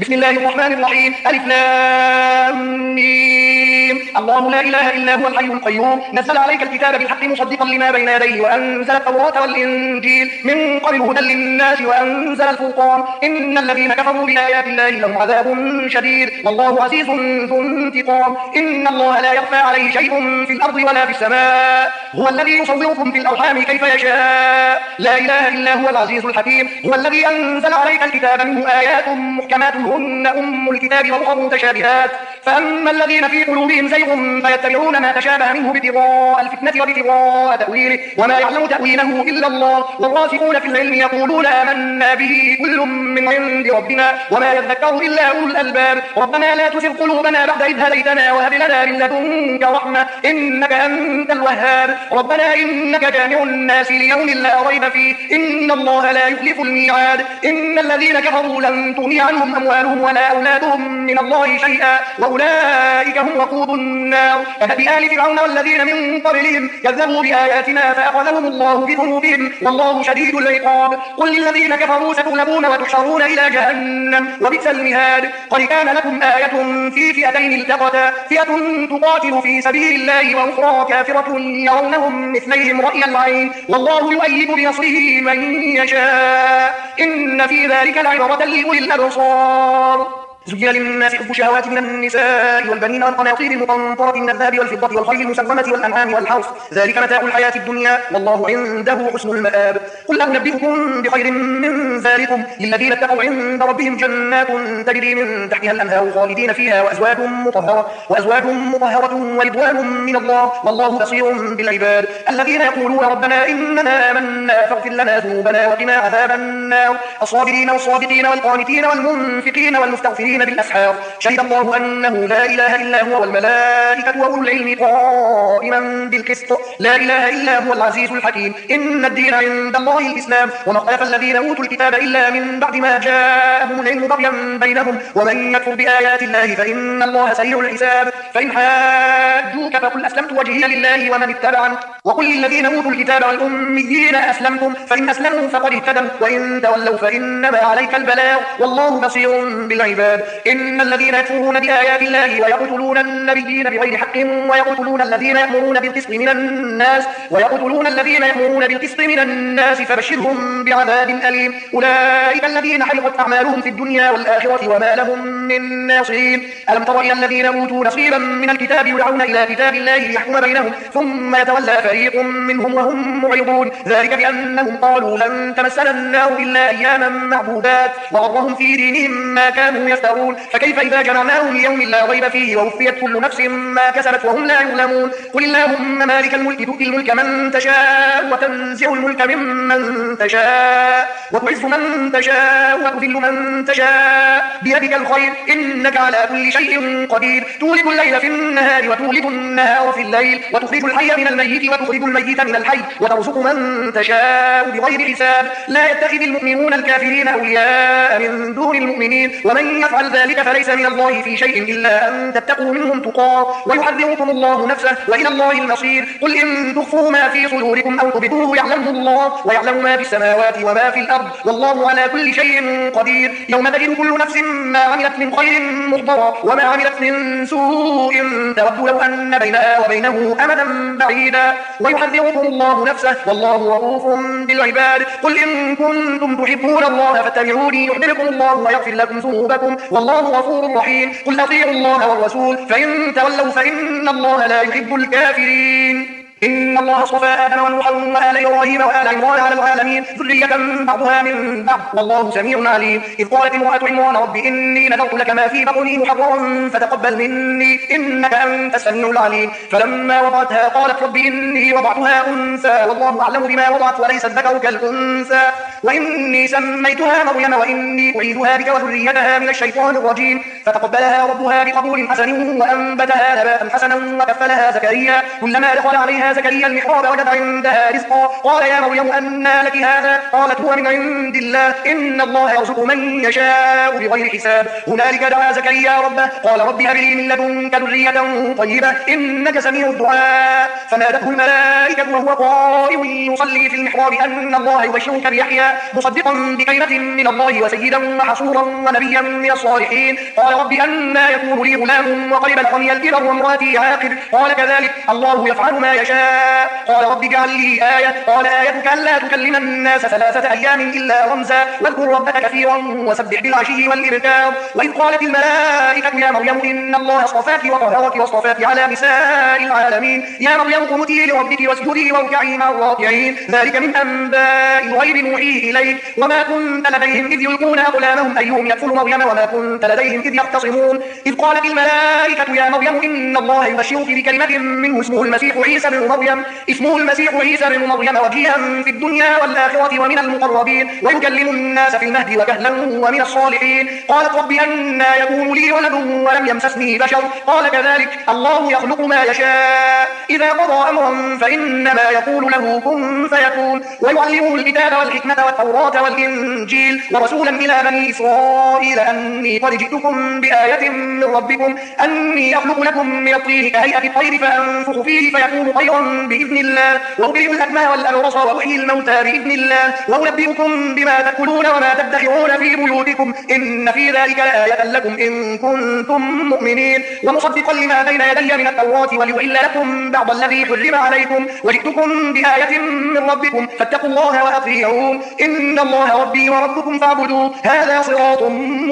بسم الله الرحمن الرحيم. ألف لام ميم. الله لا إله إلا هو الحي القيوم نزل عليك الكتاب بالحق مصدقا لما بين يديه وأنزل التوراة والإنجيل من قبل هدى للناس وأنزل الفرقان إن الذين كفروا بآيات الله لهم عذاب شديد والله عزيز ذو انتقام. إن الله لا يخفى عليه شيء في الأرض ولا في السماء هو الذي يصوركم في الأرحام كيف يشاء لا إله إلا هو العزيز الحكيم. هو الذي أنزل عليك الكتاب منه آيات محكمات هن أم الكتاب وأخر متشابهات فأما الذين في قلوبهم زيغ فيتبعون ما تشابه منه ابتغاء الفتنة وابتغاء تأويله وما يعلم تأويله إلا الله والراسخون في العلم يقولون آمنا به كل من عند ربنا وما يذكر إلا أولو الألباب. ربنا لا تزغ قلوبنا بعد إذ هديتنا وهب لنا من لدنك رحمة إنك أنت الوهاب. ربنا إنك جامع الناس ليوم لا ريب فيه إن الله لا يخلف الميعاد. إن الذين كفروا لن تغني عنهم أموالهم ولا أولادهم من الله شيئا وأولئك هم وقود النار. كدأب آل فرعون والذين من قبلهم كذبوا بآياتنا فأخذهم الله بذنوبهم والله شديد العقاب. قل للذين كفروا ستغلبون وتحشرون إلى جهنم وبئس المهاد. قد كان لكم آية في فئتين التقتا فئة تقاتل في سبيل الله وأخرى كافرة يرونهم مثليهم رأي العين والله يؤيد بنصره من يشاء إن في ذلك لعبرة لأولي الأبصار. زين للناس حب الشهوات من النساء والبنين والقناطير المقنطرة من الذهب والفضة والخيل المسومة والأنعام والحرث ذلك متاع الحياة الدنيا والله عنده حسن المآب. قل أنبئكم بخير من ذلكم للذين اتقوا عند ربهم جنات تجري من تحتها الأنهار خالدين فيها وأزواج مطهرة ورضوان من الله والله بصير بالعباد. الذين يقولون ربنا إننا آمنا فاغفر لنا ذنوبنا وقنا عذاب النار. الصابرين والصادقين والقانتين والمنفقين والمستغفرين بالأسحار شهد الله أنه لا إله إلا هو والملائكة وأولو العلم قائما بالقسط لا إله إلا هو العزيز الحكيم. إن الدين عند الله الإسلام وما اختلف الذين أوتوا الكتاب إلا من بعد ما جاءهم العلم بغيا بينهم ومن يكفر بآيات الله فإن الله سريع الحساب. فإن حاجوك فقل أسلمت وجهي لله ومن اتبعني وقل للذين أوتوا الكتاب والأميين أسلمتم فإن أسلموا فقد اهتدوا وإن تولوا فإنما عليك البلاغ والله بصير بالعباد. إن الذين يكفرون بآيات الله ويقتلون النبيين بغير حق ويقتلون الذين يأمرون بالقسط من الناس فبشرهم بعذاب أليم. أولئك الذين حبطت أعمالهم في الدنيا والآخرة وما لهم من ناصرين. ألم تر إلى الذين أوتوا نصيبا من الكتاب يدعون إلى كتاب الله ليحكم بينهم ثم يتولى فريق منهم وهم معرضون ذلك بأنهم قالوا لن تمسنا النار إلا أياما معدودات وغرهم في دينهم ما كانوا يفترون فكيف إذا جمعناهم ليوم لا ريب فيه ووفيت كل نفس ما كسبت وهم لا يظلمون. قل اللهم مالك الملك تؤتي الملك من تشاء وتنزع الملك ممن تشاء وتعز من تشاء وتذل من تشاء بيدك الخير إنك على كل شيء قدير. تولد الليل في النهار وتولد النهار في الليل وتخرج الحي من الميت وتخرج الميت من الحي وترزق من تشاء بغير حساب. لا يتخذ المؤمنون الكافرين أولياء من دون المؤمنين ومن يفعل ذلك فليس من الله في شيء إلا أن تتقوا منهم تقاه ويحذركم الله نفسه وإلى الله المصير. قل إن تخفوا ما في صدوركم أو تبدوه يعلمه الله ويعلم ما في السماوات وما في الأرض والله على كل شيء قدير. يوم تجد كل نفس ما عملت من خير محضرا وما عملت من سوء تود لو أن بينها وبينه أمدا بعيدا ويحذركم الله نفسه والله رؤوف بالعباد. قل إن كنتم تحبون الله فاتبعوني يحببكم الله ويغفر لكم ذنوبكم والله غفور رحيم. قل أطيعوا الله والرسول فإن تولوا فإن الله لا يحب الكافرين. إن الله اصطفى آدم ونوحا وآل إبراهيم وآل عمران على العالمين ذرية بعضها من بعض والله سميع عليم. إذ قالت امرأة عمران رب إني نذرت لك ما في بطني محررا فتقبل مني إنك أنت السميع العليم. فلما وضعتها قالت رب إني وضعتها أنثى والله أعلم بما وضعت وليس الذكر كالأنثى وإني سميتها مريم وإني أعيدها بك وذريتها من الشيطان الرجيم. فتقبلها ربها بقبول حسن وأنبتها نباتا حسنا وكفلها زكريا كلما دخل عليها أتى زكريا المحراب وجد عندها رزقا قال يا مريم أنى لك هذا قالت هو من عند الله إن الله يرزق من يشاء بغير حساب هنالك دعا زكريا ربه قال رب هب لي من لدنك ذرية طيبة إنك سميع الدعاء فنادته الملائكة وهو قائم يصلي في المحراب أن الله يبشرك بيحيى مصدقا بكلمة من الله وسيدا وحصورا ونبيا من الصالحين قال رب أنى يكون لي غلام وقد بلغني الكبر وامرأتي عاقر قال كذلك الله يفعل ما يشاء قال رب اجعل لي آية قال آيتك ألا تكلم الناس 3 أيام إلا رمزا واذكر ربك كثيرا وسبح بالعشي والإبكار وإذ قالت الملائكة يا مريم إن الله اصطفاك وطهرك واصطفاك على نساء العالمين يا مريم قنتي لربك واسجدي واركعي مع الراكعين ذلك من أنباء الغيب نوحيه إليك وما كنت لديهم إذ يلقون أقلامهم أيهم يكفل مريم وما كنت لديهم إذ يختصمون إذ قالت الملائكة يا مريم إن الله يبشرك بكلمة منه اسمه المسيح عيسى بن مريم وجيها في الدنيا والآخرة ومن المقربين ويكلم الناس في المهد وكهلا ومن الصالحين قالت رب أنى يكون لي ولد ولم يمسسني بشر قال كذلك الله يخلق ما يشاء إذا قضى أمرا فإنما يقول له كن فيكون ويعلمه الكتاب والحكمة والتوراة والإنجيل ورسولا إلى بني إسرائيل أني قد جئتكم بآية من ربكم أني أخلق لكم من الطين كهيئة الطير فأنفخ فيه فيكون طيرا بإذن الله وأبرئ الأكمه والأبرص وأحيي الموتى بإذن الله وأنبئكم بما تأكلون وما تدخرون في بيوتكم إن في ذلك لآية لكم إن كنتم مؤمنين ومصدقا لما بين يدي من التوراة ولأحل لكم بعض الذي حرم عليكم وجئتكم بآية من ربكم فاتقوا الله وأطيعون إن الله ربي وربكم فاعبدوه هذا صراط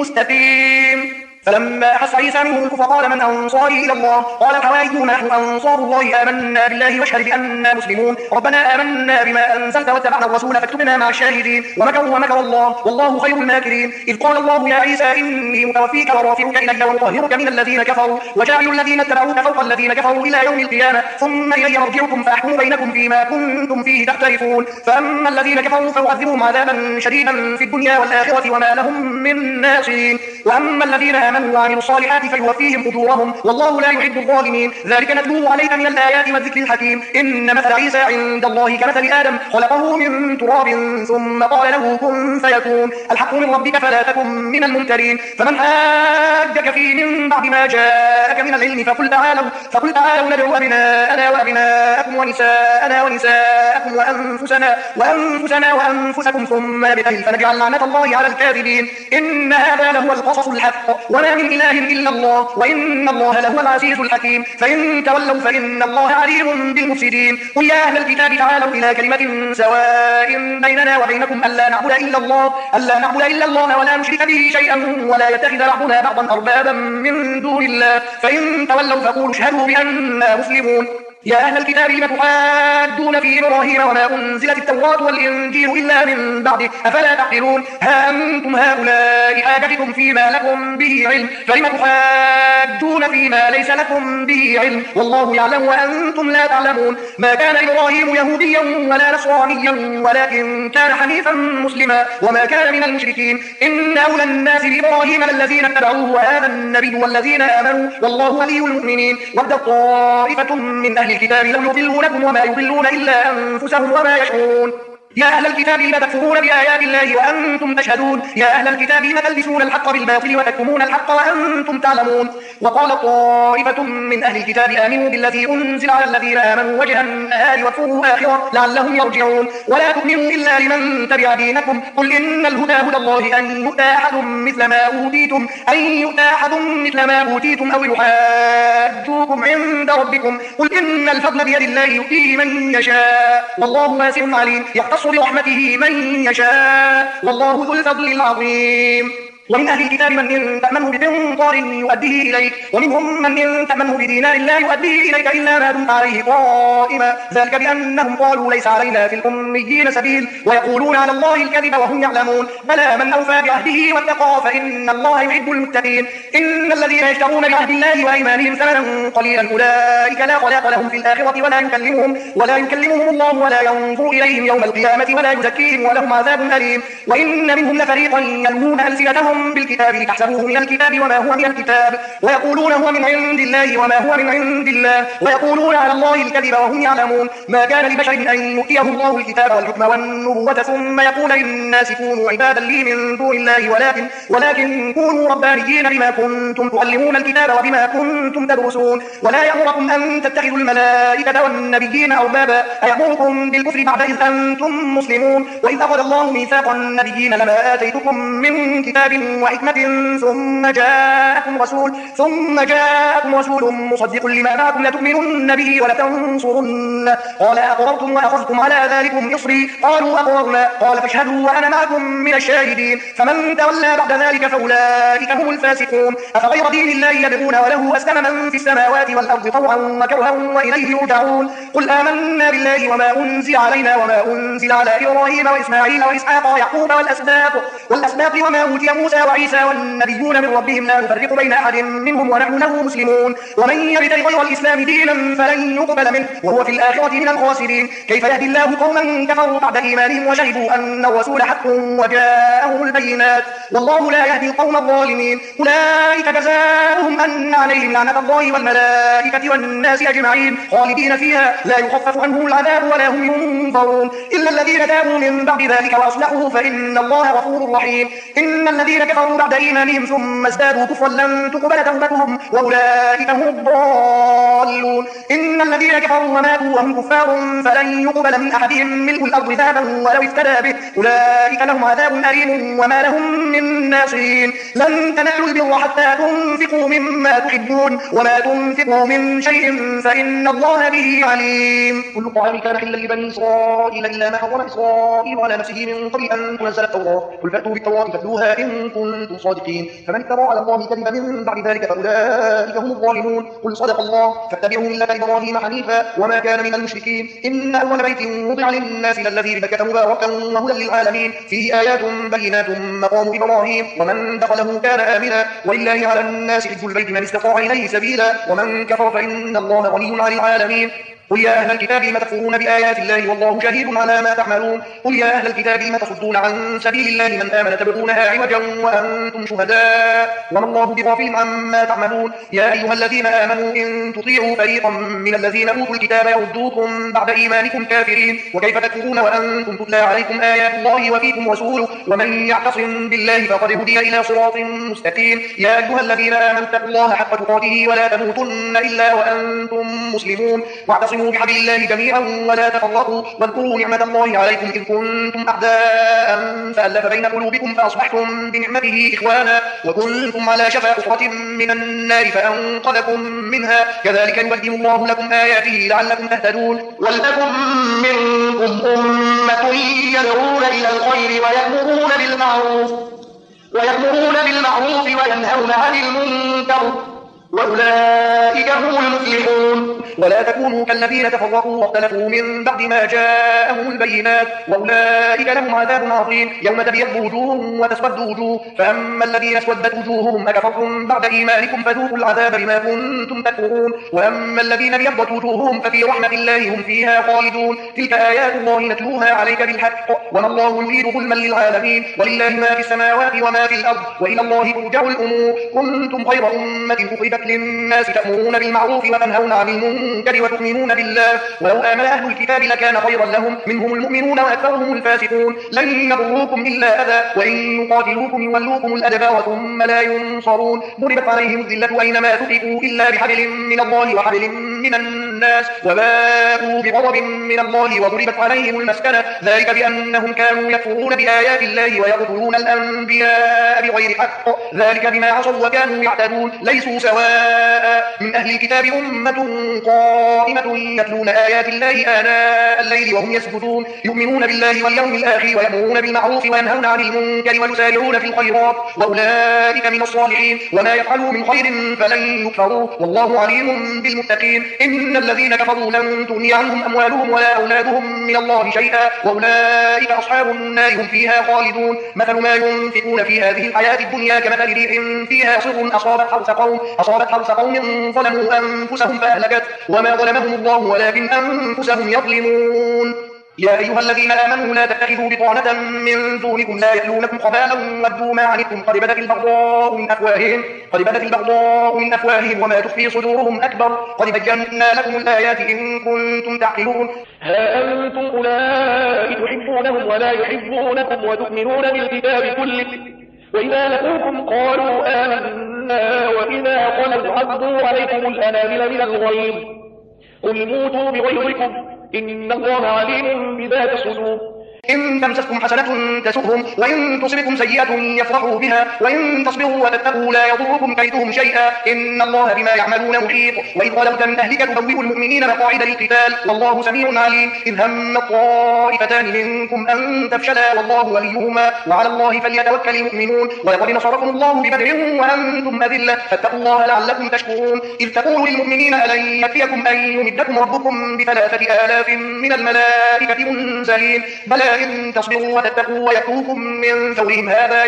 مستقيم فلما أحس عيسى منهم الكفر قال من أنصاري إلى الله قال الحواريون نحن أنصار الله آمنا بالله واشهد بأننا مسلمون ربنا آمنا بما أنزلت واتبعنا الرسول فاكتبنا مع الشاهدين ومكر الله والله خير الماكرين إذ قال الله يا عيسى إني متوفيك ورافعك إلي ومطهرك من الذين كفروا وجاعل الذين اتبعوك فوق الذين كفروا إلى يوم القيامة ثم إلي مرجعكم فأحكم بينكم فيما كنتم فيه تختلفون فأما الذين كفروا فأعذبهم عذابا شديدا في الدنيا والآخرة وما لهم من ناصرين وأما الذين آمنوا وعملوا الصالحات فيوفيهم أجورهم والله لا يحب الظالمين ذلك نتلوه عليك من الآيات والذكر الحكيم إن مثل عيسى عند الله كمثل آدم خلقه من تراب ثم قال له كن فيكون الحق من ربك فلا تكن من الممترين فمن حاجك فيه من بعد ما جاءك من العلم فقل تعالوا ندعو أبناءنا وأبناءكم ونساءنا ونساءكم وأنفسنا وأنفسكم ثم نبتهل فنجعل لعنة الله على الكاذبين إن هذا لهو القصص الحق وما من إله إلا الله وإن الله لهو العزيز الحكيم فإن تولوا فإن الله عليم بالمفسدين قل يا أهل الكتاب تعالوا إلى كلمة سواء بيننا وبينكم ألا نعبد إلا الله ولا نشرك به شيئا ولا يتخذ بعضنا بعضا أربابا من دون الله فإن تولوا فقولوا اشهدوا بأننا مسلمون يا أهل الكتاب لم تحاجون في إبراهيم وما أنزلت التوراة والإنجيل إلا من بعده أفلا تعقلون ها أنتم هؤلاء حاجتكم فيما لكم به علم فلم تحاجون فيما ليس لكم به علم والله يعلم وأنتم لا تعلمون ما كان إبراهيم يهوديا ولا نصرانيا ولكن كان حنيفا مسلما وما كان من المشركين إن أولى الناس بإبراهيم الذين اتبعوه وهذا النبي والذين آمنوا والله ولي المؤمنين ود طائفة من أهل الكتاب لو يضلونكم وما يضلون إلا أنفسهم وما يشعرون يا أهل الكتاب لم تكفرون بآيات الله وأنتم تشهدون يا أهل الكتاب لم تلبسون الحق بالباطل وتكتمون الحق وأنتم تعلمون وقال طائفة من أهل الكتاب آمنوا بالذي أنزل على الذين آمنوا وجه النهار واكفروا آخره لعلهم يرجعون ولا تؤمنوا إلا لمن تبع دينكم قل إن الهدى هدى الله أن يؤتى أحد مثل ما أوتيتم أو يحاجوكم عند ربكم قل إن الفضل بيد الله يؤتيه من يشاء والله واسع عليم يختص برحمته من يشاء والله ذو الفضل العظيم ومن أهل الكتاب من إن تأمنه بقنطار يؤديه إليك ومنهم من إن تأمنه بدينار لا يؤديه إليك إلا ما دمت عليه قائما ذلك بأنهم قالوا ليس علينا في الأميين سبيل ويقولون على الله الكذب وهم يعلمون بلى من أوفى بعهده واتقى فإن الله يحب المتقين إن الذين يشترون بعهد الله وأيمانهم ثمنا قليلا أولئك لا خلاق لهم في الآخرة ولا يكلمهم الله ولا ينظر إليهم يوم القيامة ولا يزكيهم ولهم عذاب أليم وإن منهم لفريقا يلوون ألسنتهم جاءهم بالكتاب لتحسبوه من الكتاب وما هو من الكتاب ويقولون هو من عند الله وما هو من عند الله ويقولون على الله الكذب وهم يعلمون. ما كان لبشر أن يؤتيه الله الكتاب والحكم والنبوة ثم يقول للناس كونوا عبادا لي من دون الله ولكن كونوا ربانيين بما كنتم تعلمون الكتاب وبما كنتم تدرسون. ولا يأمركم أن تتخذوا الملائكة والنبيين أربابا أيأمركم بالكفر بعد إذ أنتم مسلمون. وإذ أخذ الله ميثاق النبيين لما آتيتكم من كتاب وحكمة ثم جاءكم رسول مصدق لما معكم لتؤمنن به ولتنصرن قال أقررتم وأخذتم على ذلكم إصري قالوا أقررنا قال فاشهدوا وأنا معكم من الشاهدين. فمن تولى بعد ذلك فأولئك هم الفاسقون. أفغير دين الله يبغون وله أسلم من في السماوات والأرض طوعا وكرها وإليه يرجعون. قل آمنا بالله وما أنزل علينا وما أنزل على إبراهيم وإسماعيل وإسحاق ويعقوب والأسباط وما أوتي موسى وعيسى والنبيون من ربهم لا نفرق بين أحد منهم ونحن له مسلمون. ومن يبتغي غير الإسلام دينا فلن يقبل منه وهو في الآخرة من الخاسرين. كيف يهدي الله قوما كفروا بعد إيمانهم وشهدوا أن الرسول حق وجاءهم البينات والله لا يهدي القوم الظالمين. أولئك جزاؤهم أن عليهم لعنة الله والملائكة والناس أجمعين خالدين فيها لا يخفف عنهم العذاب ولا هم ينظرون إلا الذين تابوا من بعد ذلك وأصلحوا فإن الله غفور رحيم. إن الذين كفروا بعد إيمانهم ثم ازدادوا كفرا لن تقبل توبتهم وأولئك هم الضالون. إن الذين كفروا وماتوا وهم كفار فلن يقبل من أحدهم ملء الأرض ذهبا ولو افتدى به أولئك لهم عذاب أليم وما لهم من ناصرين. لن تنالوا البر حتى تنفقوا مما تحبون وما تنفقوا من شيء فإن الله به عليم. كل الطعام كان حلا لبني إسرائيل إلا ما حرم إسرائيل على نفسه من قبل أن تنزل التوراة قل فأتوا بالتوراة فاتلوها إن كنتم صادقين. فمن افترى على الله كذبا من بعد ذلك فأولئك هم الظالمون. قل صدق الله فاتبعوا ملة إبراهيم حنيفا وما كان من المشركين. إن أول بيت وضع للناس للذي ببكة مباركا وهدى للعالمين فيه آيات بينات مقام إبراهيم ومن دخله كان آمنا ولله على الناس حج البيت من استطاع إليه سبيلا ومن كفر فإن الله غني عن العالمين. قل يا أهل الكتاب لم تكفرون بآيات الله والله شهيد على ما تعملون. قل يا أهل الكتاب لم تصدون عن سبيل الله من آمن تبغونها عوجا وأنتم شهداء وما الله بغافل عما تعملون. يا أيها الذين آمنوا إن تطيعوا فريقا من الذين أوتوا الكتاب يردوكم بعد إيمانكم كافرين وكيف تكفرون وأنتم تتلى عليكم آيات الله وفيكم رسوله ومن يعتصم بالله فقد هدي إلى صراط مستقيم. يا أيها الذين آمنوا اتقوا الله حق تقاته ولا تموتن إلا وأنتم مسلمون واعتصموا بحبل الله جميعا ولا تفرقوا واذكروا نعمة الله عليكم إذ كنتم أعداء فألف بين قلوبكم فأصبحتم بنعمته إخوانا وكنتم على شفا حفرة من النار فأنقذكم منها كذلك يبين الله لكم آياته لعلكم تهتدون. ولتكن منكم أمة يدعون إلى الخير ويأمرون بالمعروف وينهون عن المنكر وأولئك هم المفلحون. ولا تكونوا كالذين تفرقوا واختلفوا من بعد ما جاءهم البينات وأولئك لهم عذاب عظيم. يوم تبيض وجوه وتسود وجوه فأما الذين اسودت وجوههم أكفرتم بعد إيمانكم فذوقوا العذاب بما كنتم تكفرون وأما الذين ابيضت وجوههم ففي رحمة الله هم فيها خالدون. تلك آيات الله نتلوها عليك بالحق وما الله يريد ظلما للعالمين ولله ما في السماوات وما في الأرض وإلى الله ترجع الأمور. كنتم خير أمة أخرجت للناس تأمرون بالمعروف وتنهون عن المنكر وتؤمنون بالله ولو آمن أهل الكتاب لكان خيرا لهم منهم المؤمنون وأكثرهم الفاسقون. لن يضروكم إلا أذى وإن يقاتلوكم يولوكم الأدبار ثم لا ينصرون. ضربت عليهم الذلة أينما ثقفوا إلا بحبل من الله وحبل من الناس وباءوا بغضب من الله وضربت عليهم المسكنة ذلك بأنهم كانوا يكفرون بآيات الله ويقتلون الأنبياء بغير حق ذلك بما عصوا وكانوا يعتدون. ليسوا سواء من أهل الكتاب أمة قائمة يتلون آيات الله آناء الليل وهم يسجدون يؤمنون بالله واليوم الآخر ويأمرون بالمعروف وينهون عن المنكر ويسارعون في الخيرات وأولئك من الصالحين. وما يفعلوا من خير فلن يكفروه والله عليم بالمتقين. إن الذين كفروا لن تغني عنهم أموالهم ولا أولادهم من الله شيئا وأولئك أصحاب النار هم فيها خالدون. مثل ما ينفقون في هذه الحياة الدنيا كمثل ريح فيها صر أصابت حرث قوم ظلموا أنفسهم فأهلكت وما ظلمهم الله ولكن أنفسهم يظلمون. يا أيها الذين آمنوا لا تتخذوا بطانة من دونكم لا يألونكم خبالا ودوا ما عنتم قد بدت البغضاء من أفواههم وما تخفي صدورهم أكبر قد بينا لكم الآيات إن كنتم تعقلون. ها أنتم أولئك تحبونهم ولا يحبونكم وتؤمنون بالكتاب كله وإذا لقوكم قالوا آمنا وإذا خلوا عضوا عليكم الأنامل من الغيظ قل موتوا بغيظكم إن الله عليم بذات الصدور. إن تمسسكم حسنة تسؤهم وإن تصبكم سيئة يفرحوا بها وإن تصبروا وتتقوا لا يضركم كيدهم شيئا إن الله بما يعملون محيط. وإذ غدوت من أهلك تبوئ المؤمنين مقاعد للقتال والله سميع عليم. إذ هم الطائفتان منكم أن تفشلا والله وليهما وعلى الله فليتوكل المؤمنون. ولقد نصركم الله ببدر وأنتم أذلة فاتقوا الله لعلكم تشكرون. إذ تقول للمؤمنين ألن يكفيكم أن يمدكم ربكم ب3,000 من الملائكة منزلين بلى إن تصبروا وتتقوا ويأتوكم من فورهم هذا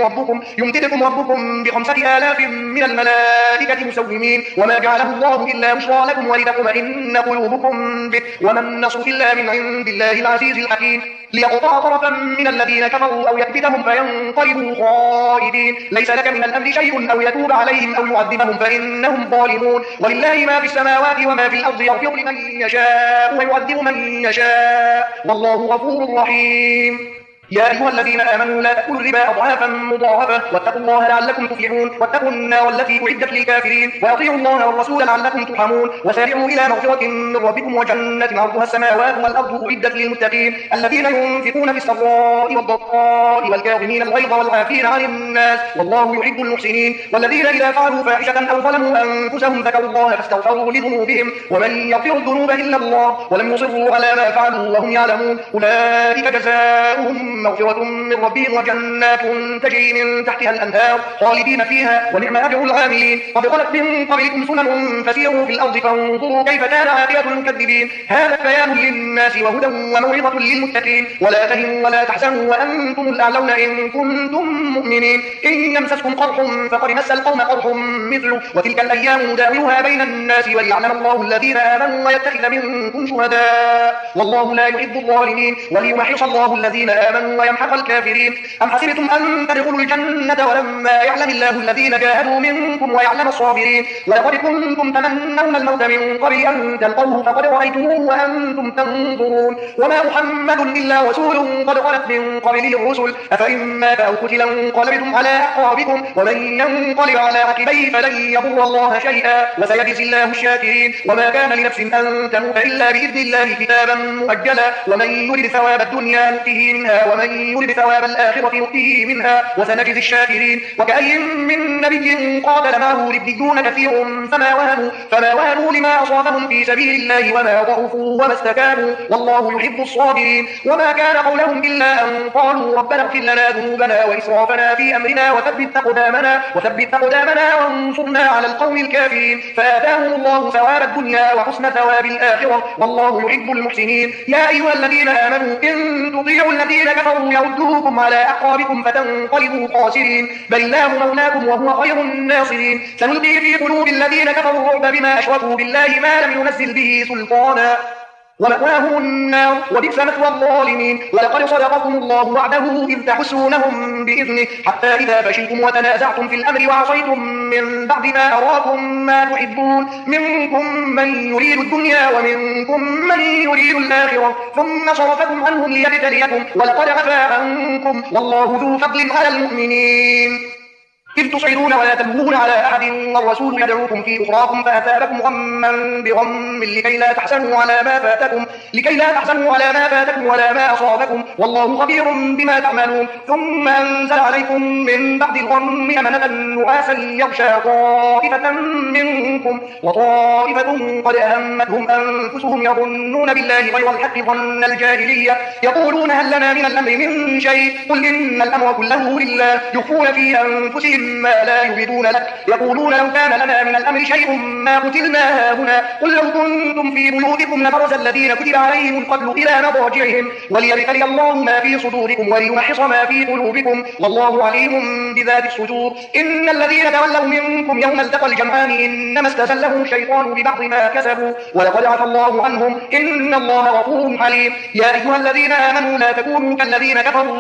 يمددكم ربكم ب5,000 من الملائكة مسومين وما جعله الله إلا بشرى لكم ولتطمئن قلوبكم به وما النصر إلا من عند الله العزيز الحكيم. ليقطع طرفا من الذين كفروا أو يكبتهم فينقلبوا خائبين ليس لك من الأمر شيء أو يتوب عليهم أو يعذبهم فإنهم ظالمون. ولله ما في السماوات وما في الأرض يغفر لمن يشاء ويعذب من يشاء والله غفور رحيم. يا أيها الذين آمنوا لا تأكلوا الربا أضعافا مضاعفة واتقوا الله لعلكم تفلحون. واتقوا النار التي أعدت للكافرين وأطيعوا الله والرسول لعلكم ترحمون. وسارعوا إلى مغفرة من ربكم وجنة عرضها السماوات والأرض أعدت للمتقين الذين ينفقون في السراء والضراء والكاظمين الغيظ والعافين عن الناس والله يحب المحسنين. والذين إذا فعلوا فاحشة أو ظلموا أنفسهم ذكروا الله فاستغفروا لذنوبهم ومن يغفر الذنوب إلا الله ولم يصروا على ما فعلوا وهم يعلمون أولئك جزاؤهم مغفرة من ربهم وجنات تجري من تحتها الأنهار خالدين فيها ونعم أجر العاملين. قد خلت من قبلكم سنن فسيروا في الأرض فانظروا كيف كان عاقبة المكذبين. هذا بيان للناس وهدى وموعظة للمتقين. ولا تهنوا ولا تحزنوا وأنتم الأعلون إن كنتم مؤمنين. إن يمسسكم قرح فقد مس القوم قرح مثله وتلك الأيام نداولها بين الناس وليعلم الله الذين آمنوا ويتخذ منكم شهداء والله لا يحب الظالمين وليمحص الله الذين آمنوا ويمحق الكافرين. أم حسبتم أن تدخلوا الجنة ولما يعلم الله الذين جاهدوا منكم ويعلم الصابرين. ولقد كنتم تمنون الموت من قبل أن تلقوه فقد رأيتموه وأنتم تنظرون وما محمد إلا رسول قد خلت من قبله الرسل أفإن مات أو قتل انقلبتم على أعقابكم ومن ينقلب على عقبيه فلن يضر الله شيئا وسيجزي الله الشاكرين. وما كان لنفس أن تموت إلا بإذن الله كتابا مؤجلا ومن يرد ثواب الدنيا نؤته منها ومن يرد ثواب الآخرة نؤته منها وسنجزي الشاكرين. وكأي من نبي قاتل معه ربيون كثير فما وهنوا لما أصابهم في سبيل الله وما ضعفوا وما استكانوا والله يحب الصابرين. وما كان قولهم إلا أن قالوا ربنا اغفر لنا ذنوبنا وإسرافنا في أمرنا وثبت أقدامنا وانصرنا على القوم الكافرين. فآتاهم الله ثواب الدنيا وحسن ثواب الآخرة والله يحب المحسنين. يا أيها الذين آمنوا إن تطيعوا الذين كفروا يردوكم على أعقابكم فتنقلبوا خاسرين بل الله مولاكم وهو خير الناصرين. سنلقي في قلوب الذين كفروا الرعب بما أشركوا بالله ما لم ينزل به سلطانا ومأواهم النار وبئس مثوى الظالمين. ولقد صدقكم الله وعده إذ تحسونهم بإذنه حتى إذا فشلتم وتنازعتم في الأمر وعصيتم من بعد ما أراكم ما تحبون منكم من يريد الدنيا ومنكم من يريد الآخرة ثم صرفكم عنهم ليبتليكم ولقد عفا عنكم والله ذو فضل على المؤمنين. إذ تصعدون ولا تلوون على أحد والرسول يدعوكم في أخراكم فأثابكم غما بغم لكي لا تحزنوا على ما فاتكم ولا ما أصابكم والله خبير بما تعملون. ثم أنزل عليكم من بعد الغم أمنة نعاسا يغشى طائفة منكم وطائفة قد أهمتهم أنفسهم يظنون بالله غير الحق ظن الجاهلية يقولون هل لنا من الأمر من شيء قل إن الأمر كله لله يخفون في أنفسهم ما لا يبدون لك يقولون لو كان لنا من الأمر شيء ما قتلنا هنا قل لو كنتم في بيوتكم لبرز الذين كتب عليهم القتل إلى مضاجعهم وليبتلي الله ما في صدوركم وليمحص ما في قلوبكم والله عليم بذات الصدور إن الذين تولوا منكم يوم التقى الجمعان إنما استزلهم الشيطان ببعض ما كسبوا ولقد عفى الله عنهم إن الله غفور حليم يا أيها الذين آمنوا لا تكونوا كالذين كفروا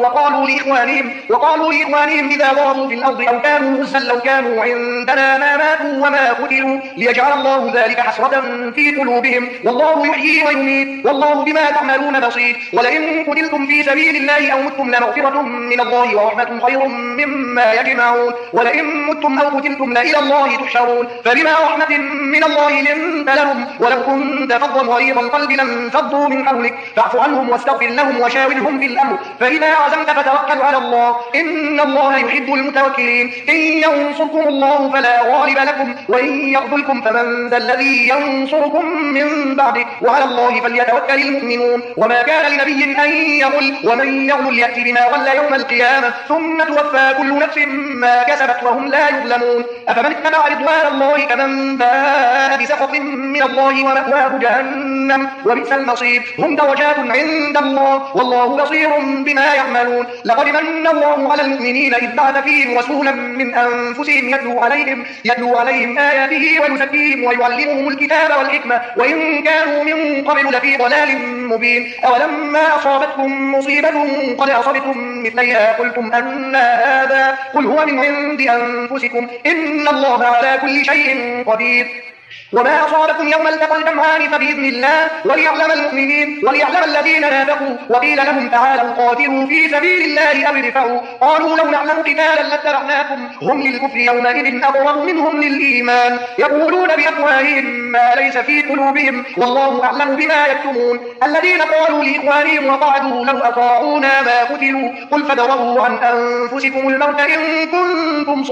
وقالوا لإخوانهم إذا ضربوا في الأرض أو كانوا غزا لو كانوا عندنا ما ماتوا وما قتلوا ليجعل الله ذلك حسرة في قلوبهم والله يحيي ويميت والله بما تعملون بصير ولئن قتلتم في سبيل الله أو متم لمغفرة من الله ورحمة خير مما يجمعون ولئن متم أو قتلتم لإلى الله تحشرون فبما رحمة من الله لنت لهم ولو كنت فظا غليظ القلب لانفضوا من حولك فاعف عنهم واستغفر لهم وشاورهم في الأمر فإذا عزمت فتوكل على الله إن الله يحب المتوكلين إن ينصركم الله فلا غالب لكم وإن يخذلكم فمن ذا الذي ينصركم من بعده وعلى الله فليتوكل المؤمنون وما كان لنبي أن يغل ومن يغل يأتي بما غل يوم القيامة ثم توفى كل نفس ما كسبت وهم لا يظلمون أفمن اتبع رضوان الله كمن باء بسخط من الله ومأواه جهنم وبئس المصير هم درجات عند الله والله بصير بما يعملون لقد من الله على المؤمنين إذ بعث فيهم رسولا من أنفسهم يتلو عليهم آياته ويزكيهم ويعلمهم الكتاب والحكمة وإن كانوا من قبل لفي ضلال مبين أولما أصابتكم مصيبة قد أصبتم مثليها قلتم أن هذا قل هو من عند أنفسكم إن الله على كل شيء قدير وما أصابكم يوم التقى الجمعان فبإذن الله وليعلم المؤمنين وليعلم الذين نافقوا وقيل لهم تعالوا قاتلوا في سبيل الله أو ادفعوا قالوا لو نعلم قتالا لاتبعناكم هم للكفر يومئذ أقرب منهم للإيمان يقولون بأفواههم ما ليس في قلوبهم والله أعلم بما يكتمون الذين قالوا لإخوانهم وقعدوا لو أطاعونا ما قتلوا قل فادرءوا عن أنفسكم الموت إن كنتم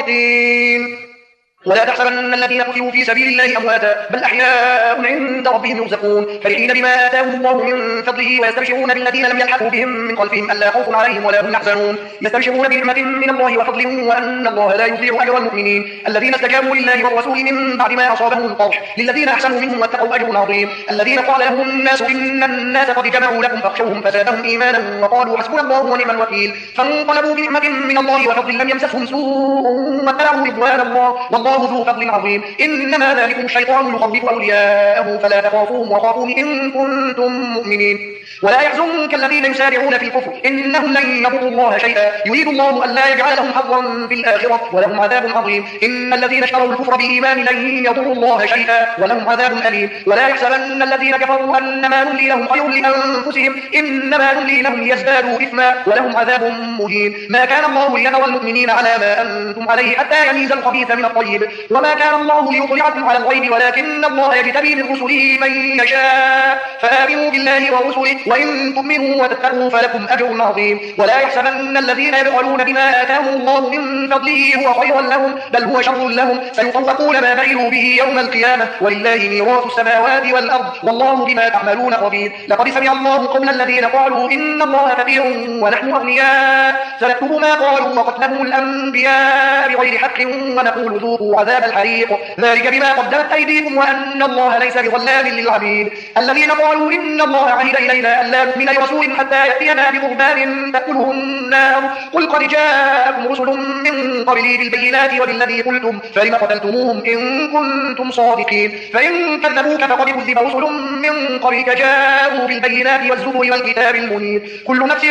صادقين ولا تحسبن الذين قتلوا في سبيل الله أمواتا بل أحياء عند ربهم يرزقون فرحين بما آتاهم الله من فضله ويستبشرون بالذين لم يلحقوا بهم من خلفهم ألا خوف عليهم ولا هم يحزنون يستبشرون بنعمة من الله وفضل وأن الله لا يضيع أجر المؤمنين الذين استجابوا لله والرسول من بعد ما أصابهم القرح للذين أحسنوا منهم واتقوا أجر عظيم الذين قال لهم الناس إن الناس قد جمعوا لكم فاخشوهم فزادهم إيمانا وقالوا حسبنا الله ونعم الوكيل فانقلبوا بنعمة من الله وفضل لم يمسسهم سوء واتبعوا رضوان الله والله ذو فضل عظيم إنما ذلكم الشيطان يخوف أولياءه فلا تخافوهم وخافون إن كنتم مؤمنين ولا يحزنك الذين يسارعون في الكفر إنهم لن يضروا الله شيئا يريد الله ألا يجعل لهم حظا في الآخرة ولهم عذاب عظيم إن الذين اشتروا الكفر بالإيمان لن يضروا الله شيئا ولهم عذاب أليم ولا يحسبن الذين كفروا أنما نملي لهم خير لأنفسهم إنما نملي لهم ليزدادوا إثما ولهم عذاب مهين ما كان الله ليذر المؤمنين على ما أنتم عليه حتى يميز الخبيث من الطيب وما كان الله ليطلعكم على الغيب ولكن الله يجتبي من رسله من يشاء فآمنوا بالله ورسله وإن تؤمنوا وتتقوا فلكم أجر عظيم ولا يحسبن الذين يبخلون بما آتاهم الله من فضله هو خيرا لهم بل هو شر لهم سيطوقون ما بخلوا به يوم القيامة ولله ميراث السماوات والأرض والله بما تعملون خبير لقد سمع الله قول الذين قالوا إن الله فقير ونحن أغنياء سنكتب ما قالوا وقتلهم الأنبياء بغير حق ونقول ذوقوا عذاب الحريق ذلك بما قدمت أيديكم وأن الله ليس بظلام للعبيد الذين قالوا إن الله عهد إلينا ألا نؤمن لرسول حتى يأتينا بقربان تأكله النار قل قد جاءكم رسل من قبلي بالبينات وبالذي قلتم فلم قتلتموهم إن كنتم صادقين فإن كذبوك فقد كذب رسل من قبلك جاءوا بالبينات والزبر والكتاب المنير كل نفس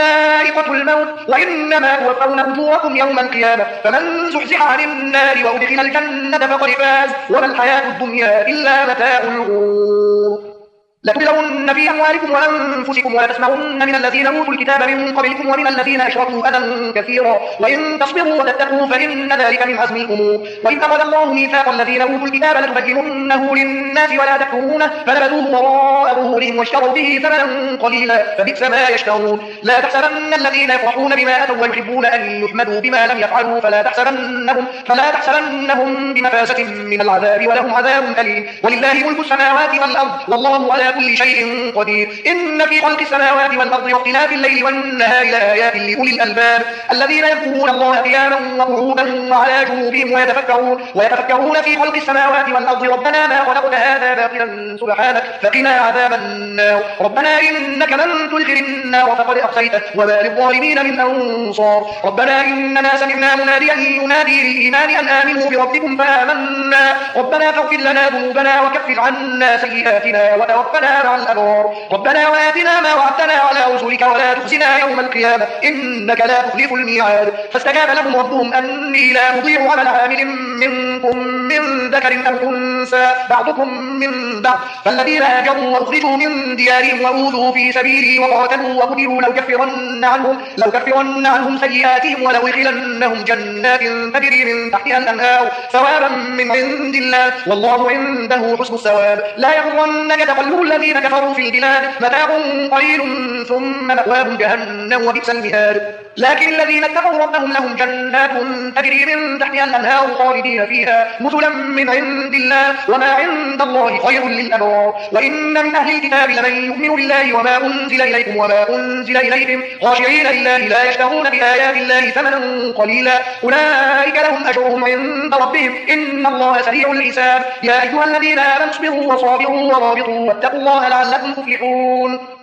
ذائقة الموت وإنما توفون أجوركم يوم القيامة فمن زحزح عن النار وأدخل الجنة فقد فاز وما الحياة الدنيا إلا متاع الغرور لتبلون في أموالكم وأنفسكم ولتسمعن من الذين أوتوا الكتاب من قبلكم ومن الذين أشركوا أذى كثيرا وإن تصبروا وتتقوا فإن ذلك من عزم الأمور وإذ أخذ الله ميثاق الذين أوتوا الكتاب لتبيننه للناس ولا تكتمونه فنبذوه وراء ظهورهم واشتروا به ثمنا قليلا فبئس ما يشترون لا تحسبن الذين يفرحون بما أتوا ويحبون أن يحمدوا بما لم يفعلوا فلا تحسبنهم بمفازة من العذاب ولهم عذاب أليم ولله ملك السماوات والأرض والله على على كل شيء قدير. إن في خلق السماوات والأرض واختلاف الليل والنهار لآيات لأولي الألباب الذين يذكرون الله قياما وقعودا وعلى جنوبهم ويتفكرون في خلق السماوات والأرض ربنا ما خلقت هذا باطلا سبحانك فقنا عذاب النار. ربنا إنك من تدخل النار فقد أخزيته وما للظالمين من أنصار. ربنا إننا سمعنا مناديا ينادي للإيمان أن آمنوا بربكم فآمنا ربنا فاغفر لنا ذنوبنا وكفر عنا سيئاتنا وتوفنا مع الأبرار. ربنا وآتنا ما وعدتنا على رسلك ولا تخزنا يوم القيامة إنك لا تخلف الميعاد. فاستجاب لهم ربهم أني لا أضيع عمل عامل منكم من ذكر أو أنثى بعضكم من بعض فالذين هاجروا وأخرجوا من ديارهم وأوذوا في سبيلي وقاتلوا وقتلوا لأكفرن عنهم سيئاتهم ولأدخلنهم جنات تجري من تحتها الأنهار ثوابا من عند الله والله عنده حسن الثواب. لا يغرنك تقلب الذين كفروا في البلاد متاع قليل ثم مأواهم جهنم وبئس المهاد. لكن الذين اتقوا ربهم لهم جنات تجري من تحتها الأنهار خالدين فيها نزلا من عند الله وما عند الله خير للأبرار. وإن من أهل الكتاب لمن يؤمن بالله وما أنزل إليكم وما أنزل إليهم خاشعين لله لا يشترون بآيات الله ثمنا قليلا أولئك لهم أجرهم عند ربهم إن الله سريع الحساب. يا أيها الذين آمنوا اصبروا وصابروا ورابطوا واتقوا الله لعلكم تفلحون.